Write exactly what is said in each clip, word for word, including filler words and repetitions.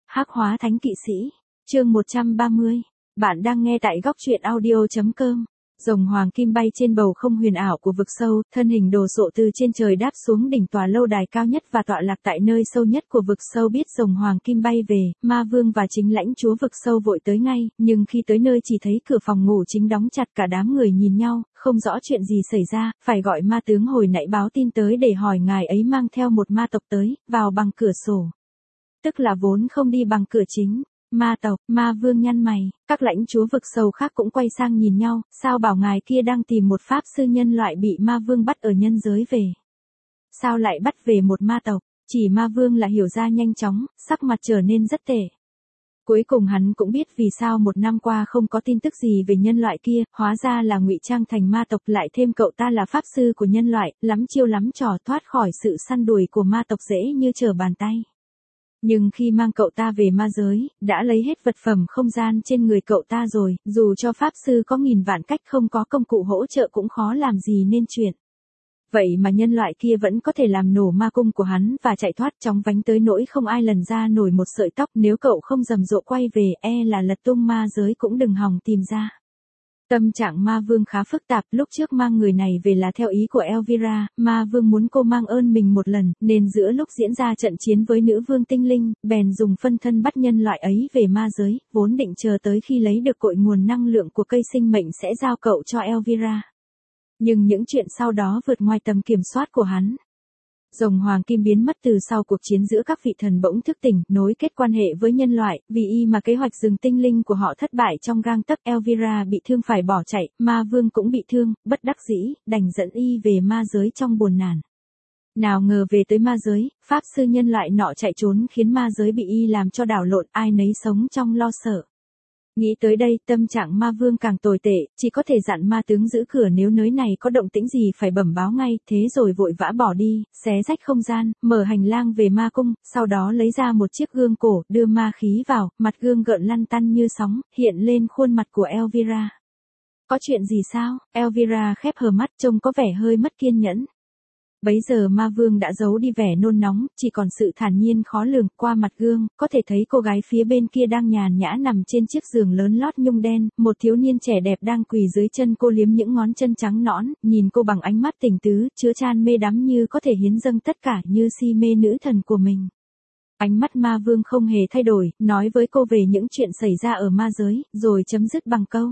Hắc hóa thánh kỵ sĩ, chương một trăm ba mươi. Bạn đang nghe tại góc truyện audio chấm com. Rồng hoàng kim bay trên bầu không huyền ảo của vực sâu, thân hình đồ sộ từ trên trời đáp xuống đỉnh tòa lâu đài cao nhất và tọa lạc tại nơi sâu nhất của vực sâu. Biết rồng hoàng kim bay về, ma vương và chính lãnh chúa vực sâu vội tới ngay, nhưng khi tới nơi chỉ thấy cửa phòng ngủ chính đóng chặt. Cả đám người nhìn nhau, không rõ chuyện gì xảy ra, phải gọi ma tướng hồi nãy báo tin tới để hỏi ngài ấy mang theo một ma tộc tới, vào bằng cửa sổ. Tức là vốn không đi bằng cửa chính. Ma tộc, ma vương nhăn mày, các lãnh chúa vực sâu khác cũng quay sang nhìn nhau, sao bảo ngài kia đang tìm một pháp sư nhân loại bị ma vương bắt ở nhân giới về. Sao lại bắt về một ma tộc, chỉ ma vương là hiểu ra nhanh chóng, sắc mặt trở nên rất tệ. Cuối cùng hắn cũng biết vì sao một năm qua không có tin tức gì về nhân loại kia, hóa ra là ngụy trang thành ma tộc, lại thêm cậu ta là pháp sư của nhân loại, lắm chiêu lắm trò, thoát khỏi sự săn đuổi của ma tộc dễ như trở bàn tay. Nhưng khi mang cậu ta về ma giới, đã lấy hết vật phẩm không gian trên người cậu ta rồi, dù cho pháp sư có nghìn vạn cách không có công cụ hỗ trợ cũng khó làm gì nên chuyện. Vậy mà nhân loại kia vẫn có thể làm nổ ma cung của hắn và chạy thoát chóng vánh tới nỗi không ai lần ra nổi một sợi tóc. Nếu cậu không rầm rộ quay về, e là lật tung ma giới cũng đừng hòng tìm ra. Tâm trạng ma vương khá phức tạp, lúc trước mang người này về là theo ý của Elvira, ma vương muốn cô mang ơn mình một lần, nên giữa lúc diễn ra trận chiến với nữ vương tinh linh, bèn dùng phân thân bắt nhân loại ấy về ma giới, vốn định chờ tới khi lấy được cội nguồn năng lượng của cây sinh mệnh sẽ giao cậu cho Elvira. Nhưng những chuyện sau đó vượt ngoài tầm kiểm soát của hắn. Rồng hoàng kim biến mất từ sau cuộc chiến giữa các vị thần bỗng thức tỉnh, nối kết quan hệ với nhân loại, vì y mà kế hoạch rừng tinh linh của họ thất bại trong gang tấc. Elvira bị thương phải bỏ chạy, ma vương cũng bị thương, bất đắc dĩ, đành dẫn y về ma giới trong buồn nản. Nào ngờ về tới ma giới, pháp sư nhân loại nọ chạy trốn khiến ma giới bị y làm cho đảo lộn, ai nấy sống trong lo sợ. Nghĩ tới đây, tâm trạng ma vương càng tồi tệ, chỉ có thể dặn ma tướng giữ cửa nếu nơi này có động tĩnh gì phải bẩm báo ngay, thế rồi vội vã bỏ đi, xé rách không gian, mở hành lang về ma cung, sau đó lấy ra một chiếc gương cổ, đưa ma khí vào, mặt gương gợn lăn tăn như sóng, hiện lên khuôn mặt của Elvira. Có chuyện gì sao? Elvira khép hờ mắt, trông có vẻ hơi mất kiên nhẫn. Bấy giờ ma vương đã giấu đi vẻ nôn nóng, chỉ còn sự thản nhiên khó lường. Qua mặt gương, có thể thấy cô gái phía bên kia đang nhàn nhã nằm trên chiếc giường lớn lót nhung đen, một thiếu niên trẻ đẹp đang quỳ dưới chân cô liếm những ngón chân trắng nõn, nhìn cô bằng ánh mắt tình tứ, chứa chan mê đắm như có thể hiến dâng tất cả, như si mê nữ thần của mình. Ánh mắt ma vương không hề thay đổi, nói với cô về những chuyện xảy ra ở ma giới, rồi chấm dứt bằng câu.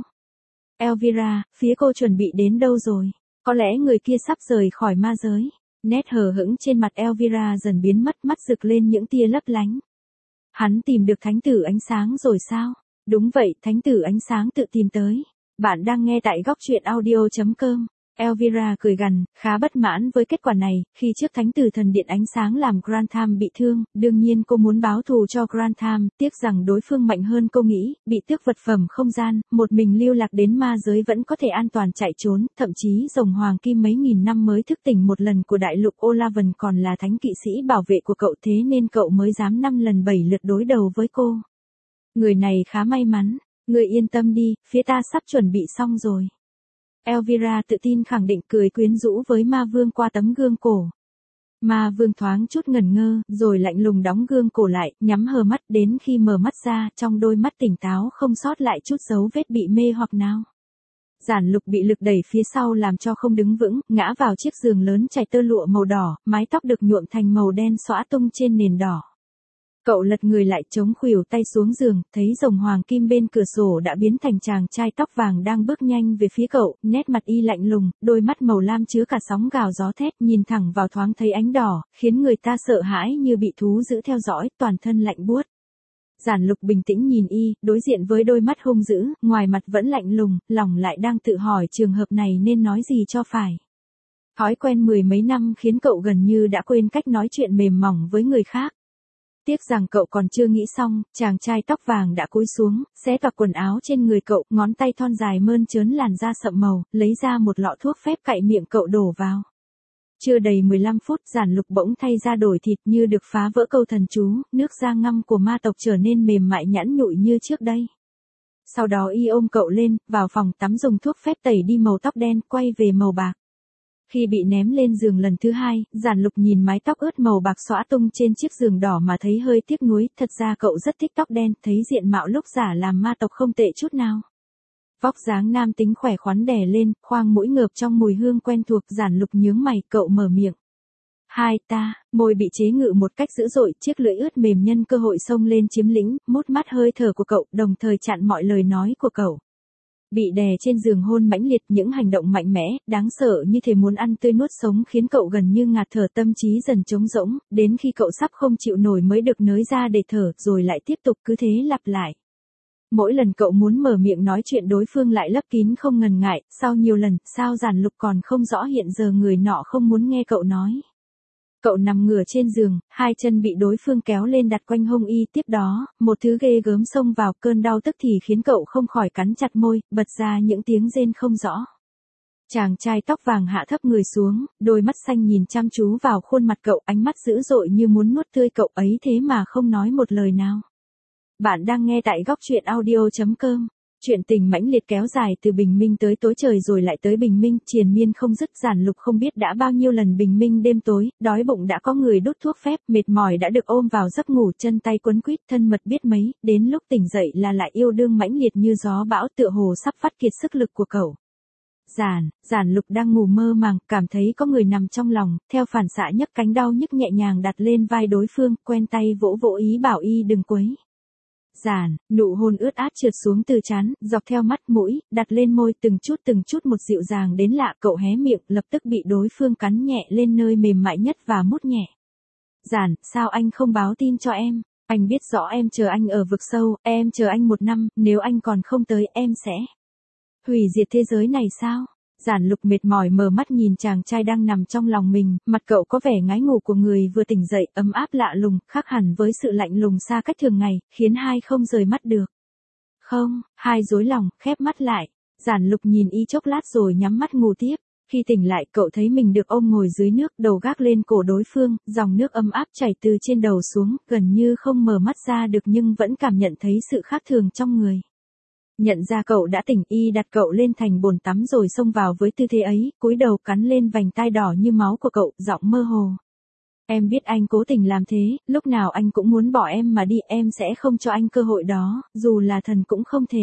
Elvira, phía cô chuẩn bị đến đâu rồi? Có lẽ người kia sắp rời khỏi ma giới. Nét hờ hững trên mặt Elvira dần biến mất, mắt rực lên những tia lấp lánh. Hắn tìm được thánh tử ánh sáng rồi sao? Đúng vậy, thánh tử ánh sáng tự tìm tới. Bạn đang nghe tại góc truyện audio chấm com. Elvira cười gằn, khá bất mãn với kết quả này, khi trước thánh tử thần điện ánh sáng làm Grantham bị thương, đương nhiên cô muốn báo thù cho Grantham, tiếc rằng đối phương mạnh hơn cô nghĩ, bị tước vật phẩm không gian, một mình lưu lạc đến ma giới vẫn có thể an toàn chạy trốn, thậm chí rồng hoàng kim mấy nghìn năm mới thức tỉnh một lần của đại lục Olavan còn là thánh kỵ sĩ bảo vệ của cậu, thế nên cậu mới dám năm lần bảy lượt đối đầu với cô. Người này khá may mắn, người yên tâm đi, phía ta sắp chuẩn bị xong rồi. Elvira tự tin khẳng định, cười quyến rũ với ma vương qua tấm gương cổ. Ma vương thoáng chút ngẩn ngơ, rồi lạnh lùng đóng gương cổ lại, nhắm hờ mắt, đến khi mở mắt ra, trong đôi mắt tỉnh táo không sót lại chút dấu vết bị mê hoặc nào. Giản Lục bị lực đẩy phía sau làm cho không đứng vững, ngã vào chiếc giường lớn trải tơ lụa màu đỏ, mái tóc được nhuộm thành màu đen xõa tung trên nền đỏ. Cậu lật người lại chống khuỷu tay xuống giường, thấy rồng hoàng kim bên cửa sổ đã biến thành chàng trai tóc vàng đang bước nhanh về phía cậu, nét mặt y lạnh lùng, đôi mắt màu lam chứa cả sóng gào gió thét, nhìn thẳng vào thoáng thấy ánh đỏ, khiến người ta sợ hãi như bị thú dữ theo dõi, toàn thân lạnh buốt. Giản Lục bình tĩnh nhìn y, đối diện với đôi mắt hung dữ, ngoài mặt vẫn lạnh lùng, lòng lại đang tự hỏi trường hợp này nên nói gì cho phải. Thói quen mười mấy năm khiến cậu gần như đã quên cách nói chuyện mềm mỏng với người khác. Tiếc rằng cậu còn chưa nghĩ xong, chàng trai tóc vàng đã cúi xuống, xé toạc quần áo trên người cậu, ngón tay thon dài mơn trớn làn da sậm màu, lấy ra một lọ thuốc phép cạy miệng cậu đổ vào. Chưa đầy mười lăm phút, Giản Lục bỗng thay ra đổi thịt như được phá vỡ câu thần chú, nước da ngăm của ma tộc trở nên mềm mại nhẵn nhụi như trước đây. Sau đó y ôm cậu lên, vào phòng tắm dùng thuốc phép tẩy đi màu tóc đen, quay về màu bạc. Khi bị ném lên giường lần thứ hai, Giản Lục nhìn mái tóc ướt màu bạc xõa tung trên chiếc giường đỏ mà thấy hơi tiếc nuối, thật ra cậu rất thích tóc đen, thấy diện mạo lúc giả làm ma tộc không tệ chút nào. Vóc dáng nam tính khỏe khoắn đè lên, khoang mũi ngợp trong mùi hương quen thuộc. Giản Lục nhướng mày, cậu mở miệng. Hai ta, môi bị chế ngự một cách dữ dội, chiếc lưỡi ướt mềm nhân cơ hội xông lên chiếm lĩnh, mút mắt hơi thở của cậu, đồng thời chặn mọi lời nói của cậu. Bị đè trên giường hôn mãnh liệt, những hành động mạnh mẽ, đáng sợ như thể muốn ăn tươi nuốt sống khiến cậu gần như ngạt thở, tâm trí dần trống rỗng, đến khi cậu sắp không chịu nổi mới được nới ra để thở, rồi lại tiếp tục cứ thế lặp lại. Mỗi lần cậu muốn mở miệng nói chuyện đối phương lại lấp kín không ngần ngại, sau nhiều lần, sao Giản Lục còn không rõ hiện giờ người nọ không muốn nghe cậu nói. Cậu nằm ngửa trên giường, hai chân bị đối phương kéo lên đặt quanh hông y, tiếp đó, một thứ ghê gớm xông vào, cơn đau tức thì khiến cậu không khỏi cắn chặt môi, bật ra những tiếng rên không rõ. Chàng trai tóc vàng hạ thấp người xuống, đôi mắt xanh nhìn chăm chú vào khuôn mặt cậu, ánh mắt dữ dội như muốn nuốt tươi cậu ấy thế mà không nói một lời nào. Bạn đang nghe tại góc truyện audio chấm com. Chuyện tình mãnh liệt kéo dài từ bình minh tới tối trời rồi lại tới bình minh, triền miên không dứt. Giản Lục không biết đã bao nhiêu lần bình minh đêm tối, đói bụng đã có người đút thuốc phép, mệt mỏi đã được ôm vào giấc ngủ, chân tay quấn quýt, thân mật biết mấy, đến lúc tỉnh dậy là lại yêu đương mãnh liệt như gió bão, tựa hồ sắp phát kiệt sức lực của cậu. Giản, Giản Lục đang ngủ mơ màng, cảm thấy có người nằm trong lòng, theo phản xạ nhấc cánh đau nhức nhẹ nhàng đặt lên vai đối phương, quen tay vỗ vỗ ý bảo y đừng quấy. Giản, nụ hôn ướt át trượt xuống từ trán, dọc theo mắt mũi, đặt lên môi, từng chút từng chút một dịu dàng đến lạ, cậu hé miệng, lập tức bị đối phương cắn nhẹ lên nơi mềm mại nhất và mút nhẹ. Giản, sao anh không báo tin cho em? Anh biết rõ em chờ anh ở vực sâu, em chờ anh một năm, nếu anh còn không tới em sẽ hủy diệt thế giới này sao? Giản Lục mệt mỏi mở mắt nhìn chàng trai đang nằm trong lòng mình, mặt cậu có vẻ ngái ngủ của người vừa tỉnh dậy, ấm áp lạ lùng, khác hẳn với sự lạnh lùng xa cách thường ngày, khiến hai không rời mắt được. Không, hai rối lòng, khép mắt lại. Giản Lục nhìn y chốc lát rồi nhắm mắt ngủ tiếp. Khi tỉnh lại cậu thấy mình được ôm ngồi dưới nước, đầu gác lên cổ đối phương, dòng nước ấm áp chảy từ trên đầu xuống, gần như không mở mắt ra được nhưng vẫn cảm nhận thấy sự khác thường trong người. Nhận ra cậu đã tỉnh, y đặt cậu lên thành bồn tắm rồi xông vào với tư thế ấy, cúi đầu cắn lên vành tai đỏ như máu của cậu, giọng mơ hồ. Em biết anh cố tình làm thế, lúc nào anh cũng muốn bỏ em mà đi, em sẽ không cho anh cơ hội đó, dù là thần cũng không thể.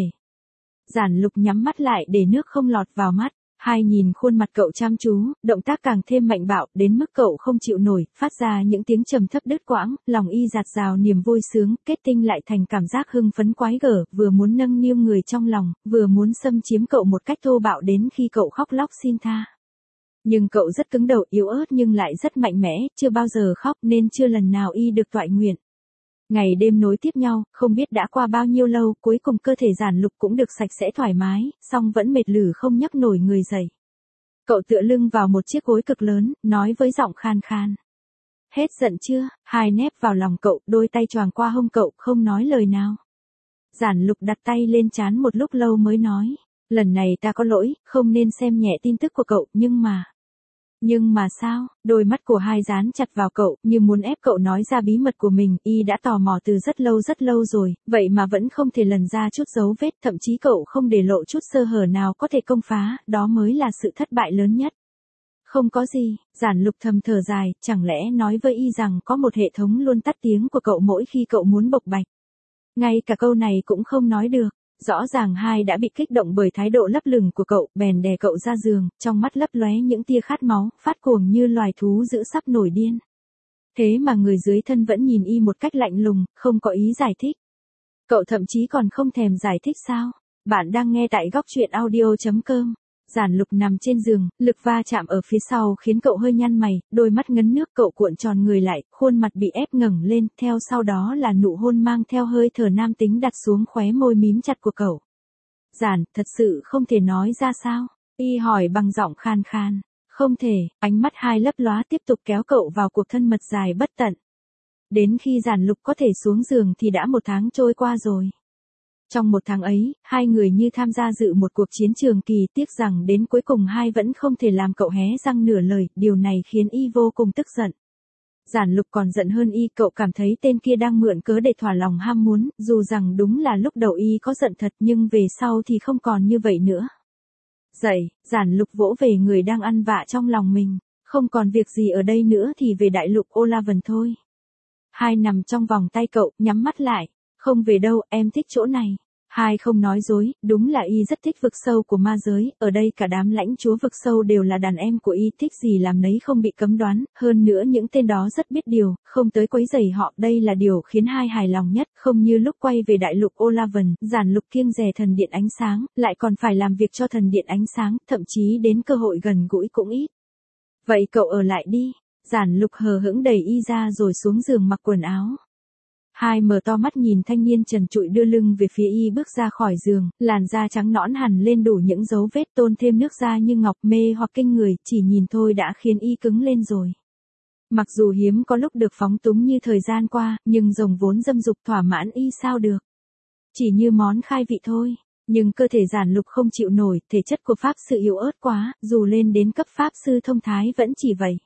Giản Lục nhắm mắt lại để nước không lọt vào mắt. Hai nhìn khuôn mặt cậu chăm chú, động tác càng thêm mạnh bạo, đến mức cậu không chịu nổi, phát ra những tiếng trầm thấp đứt quãng, lòng y dạt dào niềm vui sướng, kết tinh lại thành cảm giác hưng phấn quái gở, vừa muốn nâng niu người trong lòng, vừa muốn xâm chiếm cậu một cách thô bạo đến khi cậu khóc lóc xin tha. Nhưng cậu rất cứng đầu, yếu ớt nhưng lại rất mạnh mẽ, chưa bao giờ khóc nên chưa lần nào y được toại nguyện. Ngày đêm nối tiếp nhau, không biết đã qua bao nhiêu lâu, cuối cùng cơ thể Giản Lục cũng được sạch sẽ thoải mái, song vẫn mệt lử không nhấc nổi người dậy. Cậu tựa lưng vào một chiếc gối cực lớn, nói với giọng khan khan. Hết giận chưa? Hai nép vào lòng cậu, đôi tay choàng qua hông cậu, không nói lời nào. Giản Lục đặt tay lên trán một lúc lâu mới nói. Lần này ta có lỗi, không nên xem nhẹ tin tức của cậu, nhưng mà... Nhưng mà sao, đôi mắt của hai dán chặt vào cậu, như muốn ép cậu nói ra bí mật của mình, y đã tò mò từ rất lâu rất lâu rồi, vậy mà vẫn không thể lần ra chút dấu vết, thậm chí cậu không để lộ chút sơ hở nào có thể công phá, đó mới là sự thất bại lớn nhất. Không có gì, Giản Lục thầm thở dài, chẳng lẽ nói với y rằng có một hệ thống luôn tắt tiếng của cậu mỗi khi cậu muốn bộc bạch. Ngay cả câu này cũng không nói được. Rõ ràng hai đã bị kích động bởi thái độ lấp lửng của cậu, bèn đè cậu ra giường, trong mắt lấp lóe những tia khát máu, phát cuồng như loài thú dữ sắp nổi điên. Thế mà người dưới thân vẫn nhìn y một cách lạnh lùng, không có ý giải thích. Cậu thậm chí còn không thèm giải thích sao? Bạn đang nghe tại góc truyện audio chấm com. Giản Lục nằm trên giường, lực va chạm ở phía sau khiến cậu hơi nhăn mày, đôi mắt ngấn nước, cậu cuộn tròn người lại, khuôn mặt bị ép ngẩng lên, theo sau đó là nụ hôn mang theo hơi thở nam tính đặt xuống khóe môi mím chặt của cậu. Giản, thật sự không thể nói ra sao? Y hỏi bằng giọng khan khan. Không thể, ánh mắt hai lấp lóa tiếp tục kéo cậu vào cuộc thân mật dài bất tận. Đến khi Giản Lục có thể xuống giường thì đã một tháng trôi qua rồi. Trong một tháng ấy, hai người như tham gia dự một cuộc chiến trường kỳ, tiếc rằng đến cuối cùng hai vẫn không thể làm cậu hé răng nửa lời, điều này khiến y vô cùng tức giận. Giản Lục còn giận hơn y, cậu cảm thấy tên kia đang mượn cớ để thỏa lòng ham muốn, dù rằng đúng là lúc đầu y có giận thật nhưng về sau thì không còn như vậy nữa. Dậy, Giản Lục vỗ về người đang ăn vạ trong lòng mình, không còn việc gì ở đây nữa thì về đại lục Olavan thôi. Hai nằm trong vòng tay cậu, nhắm mắt lại, không về đâu, em thích chỗ này. Hai không nói dối, đúng là y rất thích vực sâu của ma giới, ở đây cả đám lãnh chúa vực sâu đều là đàn em của y, thích gì làm nấy không bị cấm đoán, hơn nữa những tên đó rất biết điều, không tới quấy rầy họ, đây là điều khiến hai hài lòng nhất, không như lúc quay về đại lục Olavan, Giản Lục kiêng dè thần điện ánh sáng, lại còn phải làm việc cho thần điện ánh sáng, thậm chí đến cơ hội gần gũi cũng ít. Vậy cậu ở lại đi, Giản Lục hờ hững đẩy y ra rồi xuống giường mặc quần áo. Hai mở to mắt nhìn thanh niên trần trụi đưa lưng về phía y bước ra khỏi giường, làn da trắng nõn hẳn lên đủ những dấu vết tôn thêm nước da như ngọc mê hoặc kinh người, chỉ nhìn thôi đã khiến y cứng lên rồi. Mặc dù hiếm có lúc được phóng túng như thời gian qua, nhưng rồng vốn dâm dục thỏa mãn y sao được. Chỉ như món khai vị thôi, nhưng cơ thể Giản Lục không chịu nổi, thể chất của pháp sư yếu ớt quá, dù lên đến cấp pháp sư thông thái vẫn chỉ vậy.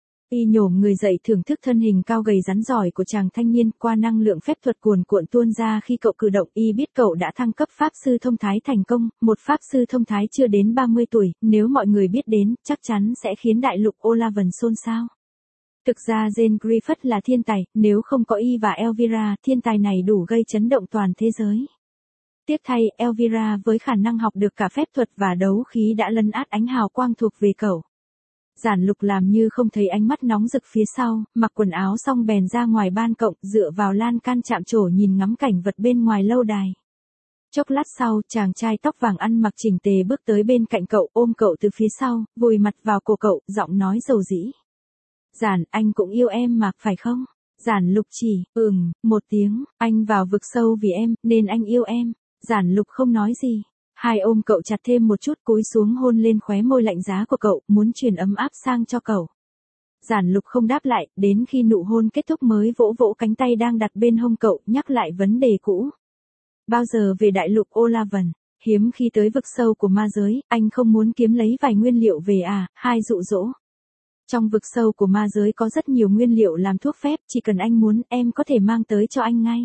Y nhổm người dậy thưởng thức thân hình cao gầy rắn giỏi của chàng thanh niên, qua năng lượng phép thuật cuồn cuộn tuôn ra khi cậu cử động, y biết cậu đã thăng cấp pháp sư thông thái thành công, một pháp sư thông thái chưa đến ba mươi tuổi, nếu mọi người biết đến, chắc chắn sẽ khiến đại lục Olavan xôn xao. Thực ra Jane Griffith là thiên tài, nếu không có y và Elvira, thiên tài này đủ gây chấn động toàn thế giới. Tiếc thay, Elvira với khả năng học được cả phép thuật và đấu khí đã lấn át ánh hào quang thuộc về cậu. Giản Lục làm như không thấy ánh mắt nóng rực phía sau, mặc quần áo xong bèn ra ngoài ban cộng, dựa vào lan can chạm trổ nhìn ngắm cảnh vật bên ngoài lâu đài. Chốc lát sau, chàng trai tóc vàng ăn mặc chỉnh tề bước tới bên cạnh cậu, ôm cậu từ phía sau, vùi mặt vào cổ cậu, giọng nói dầu dĩ. Giản, anh cũng yêu em mà, phải không? Giản Lục chỉ, ừm, một tiếng, anh vào vực sâu vì em, nên anh yêu em. Giản Lục không nói gì. Hai ôm cậu chặt thêm một chút, cúi xuống hôn lên khóe môi lạnh giá của cậu, muốn truyền ấm áp sang cho cậu. Giản Lục không đáp lại, đến khi nụ hôn kết thúc mới vỗ vỗ cánh tay đang đặt bên hông cậu, nhắc lại vấn đề cũ. Bao giờ về đại lục Olavan? Hiếm khi tới vực sâu của ma giới, anh không muốn kiếm lấy vài nguyên liệu về à? Hai dụ dỗ. Trong vực sâu của ma giới có rất nhiều nguyên liệu làm thuốc phép, chỉ cần anh muốn, em có thể mang tới cho anh ngay.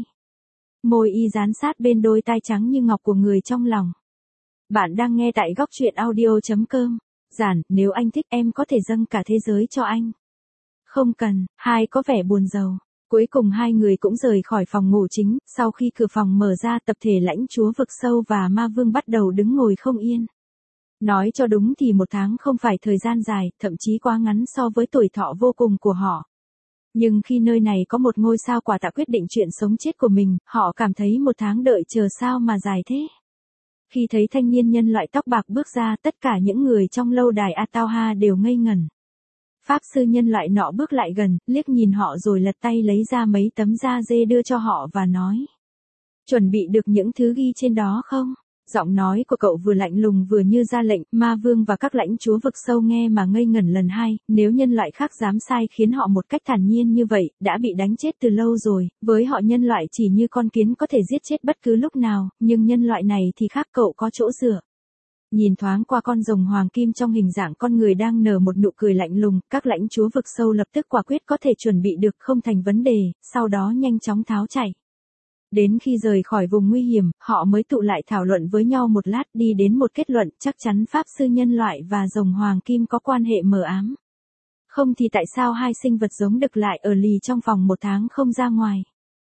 Môi y dán sát bên đôi tai trắng như ngọc của người trong lòng. Bạn đang nghe tại góc truyện audio chấm com. Giản, nếu anh thích em có thể dâng cả thế giới cho anh. Không cần, hai có vẻ buồn rầu. Cuối cùng hai người cũng rời khỏi phòng ngủ chính, sau khi cửa phòng mở ra tập thể lãnh chúa vực sâu và ma vương bắt đầu đứng ngồi không yên. Nói cho đúng thì một tháng không phải thời gian dài, thậm chí quá ngắn so với tuổi thọ vô cùng của họ. Nhưng khi nơi này có một ngôi sao quả tạ quyết định chuyện sống chết của mình, họ cảm thấy một tháng đợi chờ sao mà dài thế. Khi thấy thanh niên nhân loại tóc bạc bước ra, tất cả những người trong lâu đài Atauha đều ngây ngẩn. Pháp sư nhân loại nọ bước lại gần, liếc nhìn họ rồi lật tay lấy ra mấy tấm da dê đưa cho họ và nói. Chuẩn bị được những thứ ghi trên đó không? Giọng nói của cậu vừa lạnh lùng vừa như ra lệnh, ma vương và các lãnh chúa vực sâu nghe mà ngây ngẩn lần hai, nếu nhân loại khác dám sai khiến họ một cách thản nhiên như vậy, đã bị đánh chết từ lâu rồi, với họ nhân loại chỉ như con kiến có thể giết chết bất cứ lúc nào, nhưng nhân loại này thì khác, cậu có chỗ dựa. Nhìn thoáng qua con rồng hoàng kim trong hình dạng con người đang nở một nụ cười lạnh lùng, các lãnh chúa vực sâu lập tức quả quyết có thể chuẩn bị được, không thành vấn đề, sau đó nhanh chóng tháo chạy. Đến khi rời khỏi vùng nguy hiểm, họ mới tụ lại thảo luận với nhau một lát, đi đến một kết luận, chắc chắn pháp sư nhân loại và rồng hoàng kim có quan hệ mờ ám. Không thì tại sao hai sinh vật giống đực lại ở lì trong vòng một tháng không ra ngoài?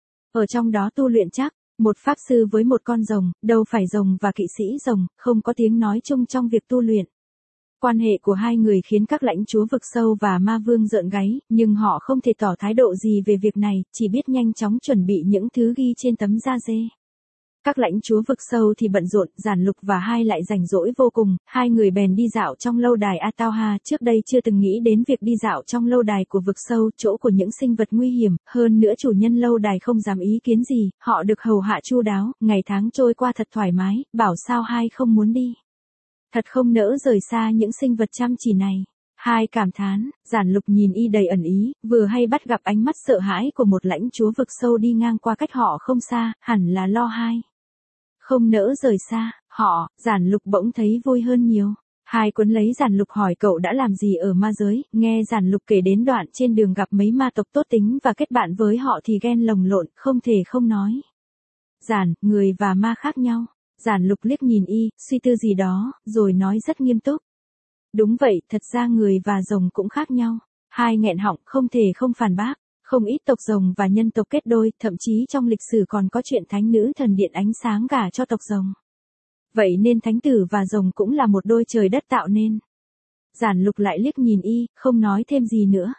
Ở trong đó tu luyện chắc, một pháp sư với một con rồng, đâu phải rồng và kỵ sĩ rồng, không có tiếng nói chung trong việc tu luyện. Quan hệ của hai người khiến các lãnh chúa vực sâu và ma vương rợn gáy, nhưng họ không thể tỏ thái độ gì về việc này, chỉ biết nhanh chóng chuẩn bị những thứ ghi trên tấm da dê. Các lãnh chúa vực sâu thì bận rộn, Giản Lục và hai lại rảnh rỗi vô cùng, hai người bèn đi dạo trong lâu đài Atauha, trước đây chưa từng nghĩ đến việc đi dạo trong lâu đài của vực sâu, chỗ của những sinh vật nguy hiểm, hơn nữa chủ nhân lâu đài không dám ý kiến gì, họ được hầu hạ chu đáo, ngày tháng trôi qua thật thoải mái, bảo sao hai không muốn đi. Thật không nỡ rời xa những sinh vật chăm chỉ này. Hai cảm thán, Giản Lục nhìn y đầy ẩn ý, vừa hay bắt gặp ánh mắt sợ hãi của một lãnh chúa vực sâu đi ngang qua cách họ không xa, hẳn là lo hai. Không nỡ rời xa, họ, Giản Lục bỗng thấy vui hơn nhiều. Hai cuốn lấy Giản Lục hỏi cậu đã làm gì ở ma giới, nghe Giản Lục kể đến đoạn trên đường gặp mấy ma tộc tốt tính và kết bạn với họ thì ghen lồng lộn, không thể không nói. Giản, người và ma khác nhau. Giản Lục liếc nhìn y, suy tư gì đó, rồi nói rất nghiêm túc. Đúng vậy, thật ra người và rồng cũng khác nhau. Hai nghẹn họng không thể không phản bác. Không ít tộc rồng và nhân tộc kết đôi, thậm chí trong lịch sử còn có chuyện thánh nữ thần điện ánh sáng gả cho tộc rồng. Vậy nên thánh tử và rồng cũng là một đôi trời đất tạo nên. Giản Lục lại liếc nhìn y, không nói thêm gì nữa.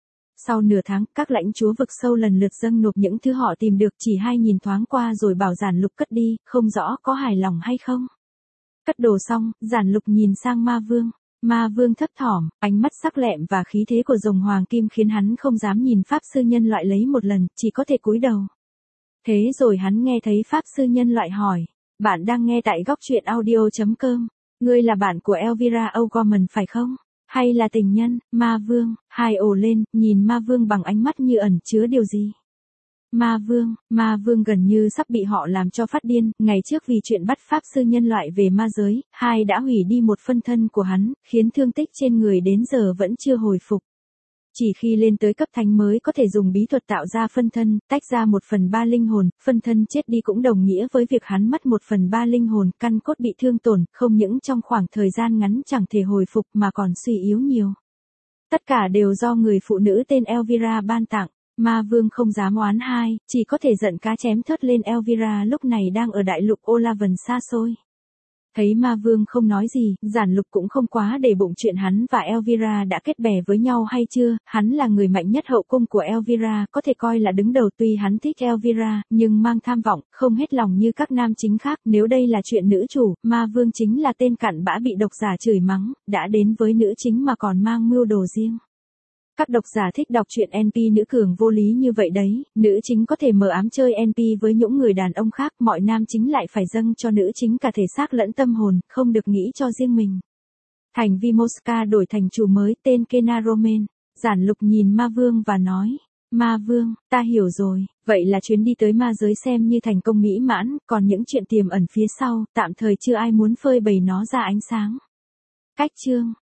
Sau nửa tháng, các lãnh chúa vực sâu lần lượt dâng nộp những thứ họ tìm được, chỉ hai nhìn thoáng qua rồi bảo Giản Lục cất đi, không rõ có hài lòng hay không. Cất đồ xong, Giản Lục nhìn sang Ma Vương. Ma Vương thấp thỏm, ánh mắt sắc lẹm và khí thế của rồng hoàng kim khiến hắn không dám nhìn pháp sư nhân loại lấy một lần, chỉ có thể cúi đầu. Thế rồi hắn nghe thấy pháp sư nhân loại hỏi, bạn đang nghe tại góc truyện audio chấm com, ngươi là bạn của Elvira O'Gorman phải không? Hay là tình nhân? Ma Vương, hai ồ lên, nhìn Ma Vương bằng ánh mắt như ẩn chứa điều gì. Ma Vương, Ma Vương gần như sắp bị họ làm cho phát điên, ngày trước vì chuyện bắt pháp sư nhân loại về ma giới, hai đã hủy đi một phân thân của hắn, khiến thương tích trên người đến giờ vẫn chưa hồi phục. Chỉ khi lên tới cấp thánh mới có thể dùng bí thuật tạo ra phân thân, tách ra một phần ba linh hồn, phân thân chết đi cũng đồng nghĩa với việc hắn mất một phần ba linh hồn, căn cốt bị thương tổn, không những trong khoảng thời gian ngắn chẳng thể hồi phục mà còn suy yếu nhiều. Tất cả đều do người phụ nữ tên Elvira ban tặng. Ma Vương không dám oán hai, chỉ có thể giận cá chém thớt lên Elvira lúc này đang ở đại lục Olavan xa xôi. Thấy Ma Vương không nói gì, Giản Lục cũng không quá để bụng chuyện hắn và Elvira đã kết bè với nhau hay chưa, hắn là người mạnh nhất hậu cung của Elvira, có thể coi là đứng đầu tuy hắn thích Elvira, nhưng mang tham vọng, không hết lòng như các nam chính khác, nếu đây là chuyện nữ chủ, Ma Vương chính là tên cặn bã bị độc giả chửi mắng, đã đến với nữ chính mà còn mang mưu đồ riêng. Các độc giả thích đọc truyện en pê nữ cường vô lý như vậy đấy, nữ chính có thể mờ ám chơi en pê với những người đàn ông khác, mọi nam chính lại phải dâng cho nữ chính cả thể xác lẫn tâm hồn, không được nghĩ cho riêng mình. Thành Vimoska đổi thành chủ mới tên Kena Romain, Giản Lục nhìn Ma Vương và nói, Ma Vương, ta hiểu rồi, vậy là chuyến đi tới ma giới xem như thành công mỹ mãn, còn những chuyện tiềm ẩn phía sau, tạm thời chưa ai muốn phơi bày nó ra ánh sáng. Cách chương